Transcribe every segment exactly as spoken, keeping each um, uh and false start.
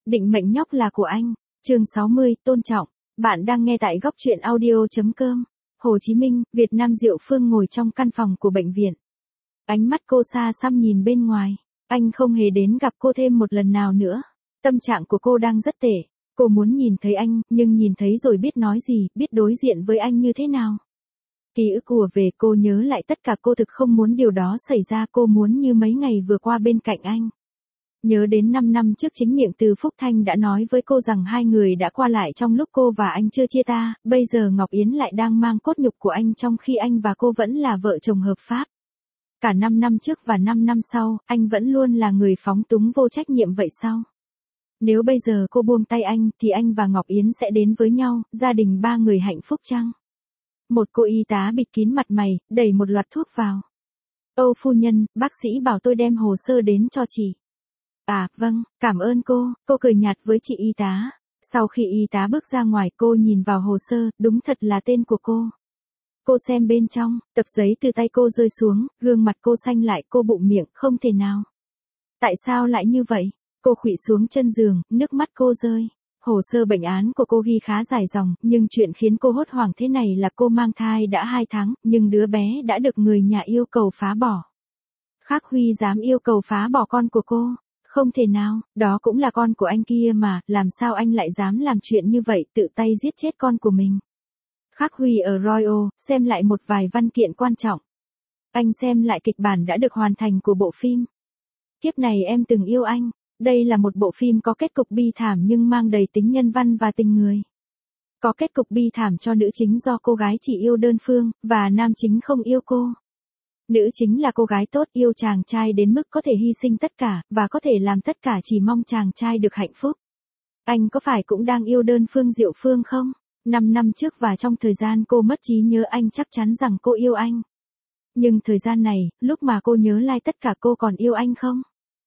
Định mệnh nhóc là của anh. Chương sáu mươi, tôn trọng. Bạn đang nghe tại góc truyện audio.com. Hồ Chí Minh, Việt Nam. Diệu Phương ngồi trong căn phòng của bệnh viện. Ánh mắt cô xa xăm nhìn bên ngoài. Anh không hề đến gặp cô thêm một lần nào nữa. Tâm trạng của cô đang rất tệ. Cô muốn nhìn thấy anh, nhưng nhìn thấy rồi biết nói gì, biết đối diện với anh như thế nào. Ký ức ùa về, cô nhớ lại tất cả. Cô thực không muốn điều đó xảy ra. Cô muốn như mấy ngày vừa qua bên cạnh anh. Nhớ đến năm năm trước chính miệng Từ Phúc Thanh đã nói với cô rằng hai người đã qua lại trong lúc cô và anh chưa chia ta, bây giờ Ngọc Yến lại đang mang cốt nhục của anh trong khi anh và cô vẫn là vợ chồng hợp pháp. Cả năm năm trước và năm năm sau, anh vẫn luôn là người phóng túng vô trách nhiệm vậy sao? Nếu bây giờ cô buông tay anh thì anh và Ngọc Yến sẽ đến với nhau, gia đình ba người hạnh phúc chăng? Một cô y tá bịt kín mặt mày, đẩy một loạt thuốc vào. Âu phu nhân, bác sĩ bảo tôi đem hồ sơ đến cho chị. À, vâng, cảm ơn cô, cô cười nhạt với chị y tá. Sau khi y tá bước ra ngoài, cô nhìn vào hồ sơ, đúng thật là tên của cô. Cô xem bên trong, tập giấy từ tay cô rơi xuống, gương mặt cô xanh lại, cô bụng miệng, không thể nào. Tại sao lại như vậy? Cô khuỵu xuống chân giường, nước mắt cô rơi. Hồ sơ bệnh án của cô ghi khá dài dòng, nhưng chuyện khiến cô hốt hoảng thế này là cô mang thai đã hai tháng, nhưng đứa bé đã được người nhà yêu cầu phá bỏ. Khắc Huy dám yêu cầu phá bỏ con của cô? Không thể nào, đó cũng là con của anh kia mà, làm sao anh lại dám làm chuyện như vậy, tự tay giết chết con của mình. Khắc Huy ở Royal, xem lại một vài văn kiện quan trọng. Anh xem lại kịch bản đã được hoàn thành của bộ phim. Kiếp này em từng yêu anh. Đây là một bộ phim có kết cục bi thảm nhưng mang đầy tính nhân văn và tình người. Có kết cục bi thảm cho nữ chính do cô gái chỉ yêu đơn phương, và nam chính không yêu cô. Nữ chính là cô gái tốt, yêu chàng trai đến mức có thể hy sinh tất cả, và có thể làm tất cả chỉ mong chàng trai được hạnh phúc. Anh có phải cũng đang yêu đơn phương Diệu Phương không? Năm năm trước và trong thời gian cô mất trí nhớ, anh chắc chắn rằng cô yêu anh. Nhưng thời gian này, lúc mà cô nhớ lại tất cả, cô còn yêu anh không?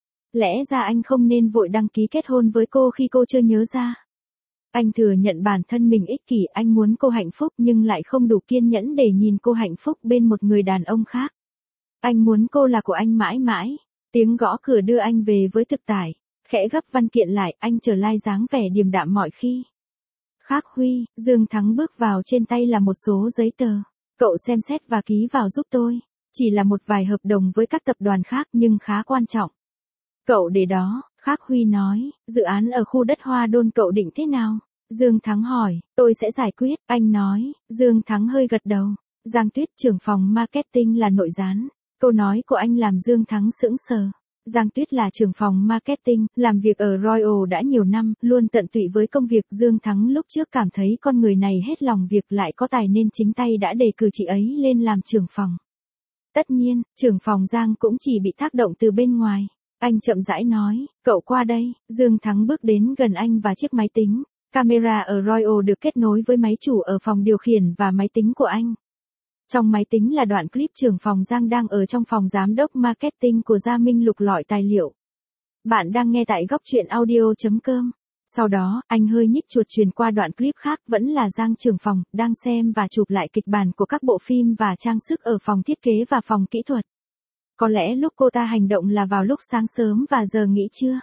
Lẽ ra anh không nên vội đăng ký kết hôn với cô khi cô chưa nhớ ra. Anh thừa nhận bản thân mình ích kỷ, anh muốn cô hạnh phúc nhưng lại không đủ kiên nhẫn để nhìn cô hạnh phúc bên một người đàn ông khác. Anh muốn cô là của anh mãi mãi. Tiếng gõ cửa đưa anh về với thực tại. Khẽ gấp văn kiện lại, anh trở lại dáng vẻ điềm đạm mọi khi. Khắc Huy, Dương Thắng bước vào, trên tay là một số giấy tờ. Cậu xem xét và ký vào giúp tôi. Chỉ là một vài hợp đồng với các tập đoàn khác nhưng khá quan trọng. Cậu để đó, Khắc Huy nói, dự án ở khu đất Hoa Đôn cậu định thế nào? Dương Thắng hỏi, tôi sẽ giải quyết, anh nói. Dương Thắng hơi gật đầu. Giang Tuyết, trưởng phòng marketing là nội gián. Câu nói của anh làm Dương Thắng sững sờ. Giang Tuyết là trưởng phòng marketing, làm việc ở Royal đã nhiều năm, luôn tận tụy với công việc. Dương Thắng lúc trước cảm thấy con người này hết lòng việc, lại có tài nên chính tay đã đề cử chị ấy lên làm trưởng phòng. Tất nhiên, trưởng phòng Giang cũng chỉ bị tác động từ bên ngoài. Anh chậm rãi nói, cậu qua đây. Dương Thắng bước đến gần anh và chiếc máy tính. Camera ở Royal được kết nối với máy chủ ở phòng điều khiển và máy tính của anh. Trong máy tính là đoạn clip trưởng phòng Giang đang ở trong phòng giám đốc marketing của Gia Minh lục lọi tài liệu. Bạn đang nghe tại góc truyện audio.com. Sau đó, anh hơi nhích chuột truyền qua đoạn clip khác, vẫn là Giang trưởng phòng, đang xem và chụp lại kịch bản của các bộ phim và trang sức ở phòng thiết kế và phòng kỹ thuật. Có lẽ lúc cô ta hành động là vào lúc sáng sớm và giờ nghỉ trưa.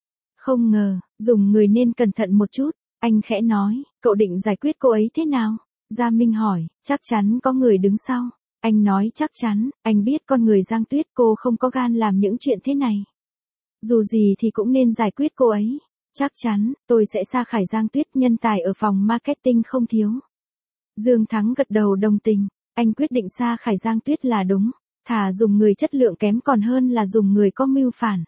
Không ngờ, dùng người nên cẩn thận một chút, anh khẽ nói, cậu định giải quyết cô ấy thế nào? Gia Minh hỏi, chắc chắn có người đứng sau. Anh nói chắc chắn, anh biết con người Giang Tuyết, cô không có gan làm những chuyện thế này. Dù gì thì cũng nên giải quyết cô ấy. Chắc chắn, tôi sẽ sa thải Giang Tuyết, nhân tài ở phòng marketing không thiếu. Dương Thắng gật đầu đồng tình, anh quyết định sa thải Giang Tuyết là đúng. Thà dùng người chất lượng kém còn hơn là dùng người có mưu phản.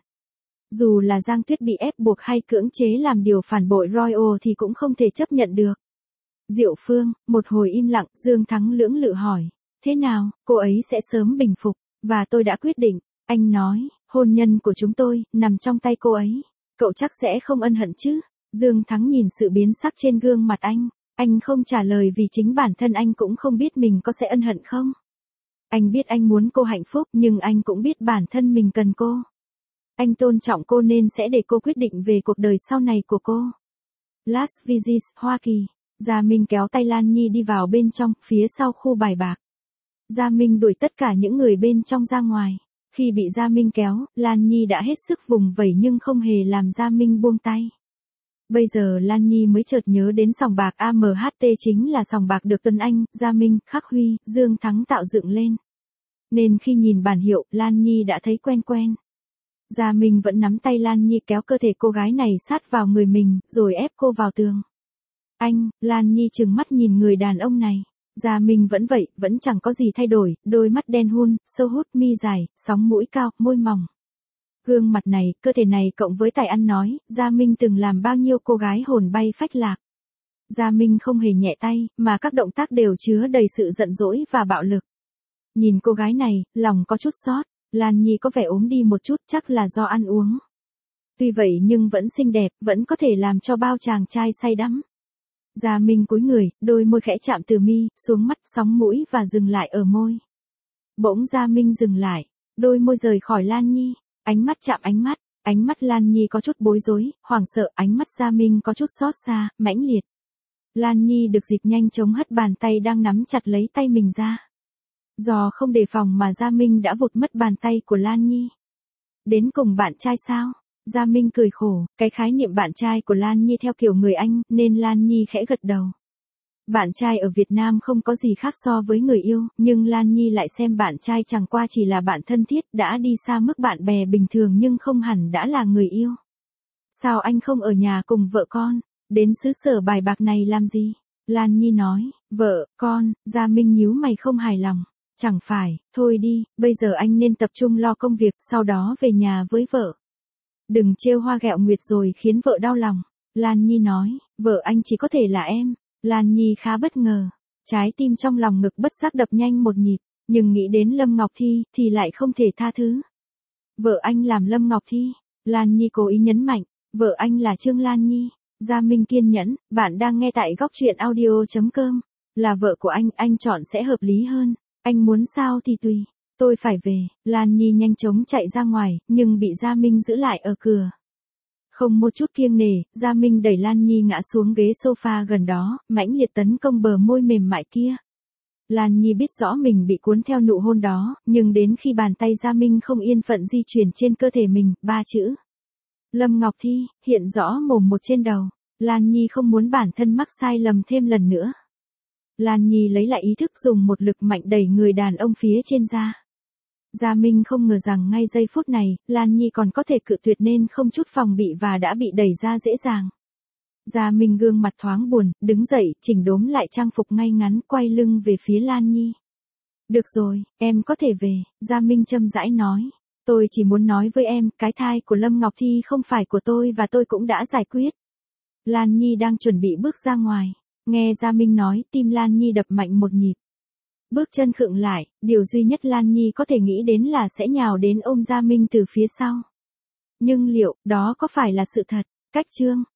Dù là Giang Tuyết bị ép buộc hay cưỡng chế làm điều phản bội Royal thì cũng không thể chấp nhận được. Diệu Phương, một hồi im lặng, Dương Thắng lưỡng lự hỏi, thế nào, cô ấy sẽ sớm bình phục, và tôi đã quyết định, anh nói, hôn nhân của chúng tôi, nằm trong tay cô ấy, cậu chắc sẽ không ân hận chứ? Dương Thắng nhìn sự biến sắc trên gương mặt anh, anh không trả lời vì chính bản thân anh cũng không biết mình có sẽ ân hận không. Anh biết anh muốn cô hạnh phúc nhưng anh cũng biết bản thân mình cần cô. Anh tôn trọng cô nên sẽ để cô quyết định về cuộc đời sau này của cô. Las Vegas, Hoa Kỳ. Gia Minh kéo tay Lan Nhi đi vào bên trong, phía sau khu bài bạc. Gia Minh đuổi tất cả những người bên trong ra ngoài. Khi bị Gia Minh kéo, Lan Nhi đã hết sức vùng vẫy nhưng không hề làm Gia Minh buông tay. Bây giờ Lan Nhi mới chợt nhớ đến sòng bạc a em hát tê chính là sòng bạc được Tuấn Anh, Gia Minh, Khắc Huy, Dương Thắng tạo dựng lên. Nên khi nhìn bản hiệu, Lan Nhi đã thấy quen quen. Gia Minh vẫn nắm tay Lan Nhi kéo cơ thể cô gái này sát vào người mình, rồi ép cô vào tường. Anh, Lan Nhi trừng mắt nhìn người đàn ông này. Gia Minh vẫn vậy, vẫn chẳng có gì thay đổi, đôi mắt đen hun, sâu hút, mi dài, sóng mũi cao, môi mỏng. Gương mặt này, cơ thể này cộng với tài ăn nói, Gia Minh từng làm bao nhiêu cô gái hồn bay phách lạc. Gia Minh không hề nhẹ tay, mà các động tác đều chứa đầy sự giận dỗi và bạo lực. Nhìn cô gái này, lòng có chút xót, Lan Nhi có vẻ ốm đi một chút, chắc là do ăn uống. Tuy vậy nhưng vẫn xinh đẹp, vẫn có thể làm cho bao chàng trai say đắm. Gia Minh cúi người, đôi môi khẽ chạm từ mi, xuống mắt, sóng mũi và dừng lại ở môi. Bỗng Gia Minh dừng lại, đôi môi rời khỏi Lan Nhi, ánh mắt chạm ánh mắt, ánh mắt Lan Nhi có chút bối rối, hoảng sợ, ánh mắt Gia Minh có chút xót xa, mãnh liệt. Lan Nhi được dịp nhanh chóng hất bàn tay đang nắm chặt lấy tay mình ra. Do không đề phòng mà Gia Minh đã vụt mất bàn tay của Lan Nhi. Đến cùng bạn trai sao? Gia Minh cười khổ, cái khái niệm bạn trai của Lan Nhi theo kiểu người Anh, nên Lan Nhi khẽ gật đầu. Bạn trai ở Việt Nam không có gì khác so với người yêu, nhưng Lan Nhi lại xem bạn trai chẳng qua chỉ là bạn thân thiết, đã đi xa mức bạn bè bình thường nhưng không hẳn đã là người yêu. Sao anh không ở nhà cùng vợ con, đến xứ sở bài bạc này làm gì? Lan Nhi nói, vợ, con, Gia Minh nhíu mày không hài lòng. Chẳng phải, thôi đi, bây giờ anh nên tập trung lo công việc, sau đó về nhà với vợ. Đừng trêu hoa ghẹo nguyệt rồi khiến vợ đau lòng. Lan Nhi nói, vợ anh chỉ có thể là em. Lan Nhi khá bất ngờ. Trái tim trong lòng ngực bất giác đập nhanh một nhịp, nhưng nghĩ đến Lâm Ngọc Thi, thì lại không thể tha thứ. Vợ anh làm Lâm Ngọc Thi. Lan Nhi cố ý nhấn mạnh, vợ anh là Trương Lan Nhi. Gia Minh kiên nhẫn, bạn đang nghe tại góc truyện audio chấm com. Là vợ của anh, anh chọn sẽ hợp lý hơn. Anh muốn sao thì tùy, tôi phải về. Lan Nhi nhanh chóng chạy ra ngoài, nhưng bị Gia Minh giữ lại ở cửa. Không một chút kiêng nể, Gia Minh đẩy Lan Nhi ngã xuống ghế sofa gần đó, mãnh liệt tấn công bờ môi mềm mại kia. Lan Nhi biết rõ mình bị cuốn theo nụ hôn đó, nhưng đến khi bàn tay Gia Minh không yên phận di chuyển trên cơ thể mình, ba chữ. Lâm Ngọc Thi, hiện rõ mồm một trên đầu. Lan Nhi không muốn bản thân mắc sai lầm thêm lần nữa. Lan Nhi lấy lại ý thức dùng một lực mạnh đẩy người đàn ông phía trên ra. Gia Minh không ngờ rằng ngay giây phút này, Lan Nhi còn có thể cự tuyệt nên không chút phòng bị và đã bị đẩy ra dễ dàng. Gia Minh gương mặt thoáng buồn, đứng dậy, chỉnh đốn lại trang phục ngay ngắn, quay lưng về phía Lan Nhi. Được rồi, em có thể về, Gia Minh châm rãi nói. Tôi chỉ muốn nói với em, cái thai của Lâm Ngọc Thi không phải của tôi và tôi cũng đã giải quyết. Lan Nhi đang chuẩn bị bước ra ngoài. Nghe Gia Minh nói, tim Lan Nhi đập mạnh một nhịp. Bước chân khựng lại, điều duy nhất Lan Nhi có thể nghĩ đến là sẽ nhào đến ôm Gia Minh từ phía sau. Nhưng liệu, đó có phải là sự thật? Cách chương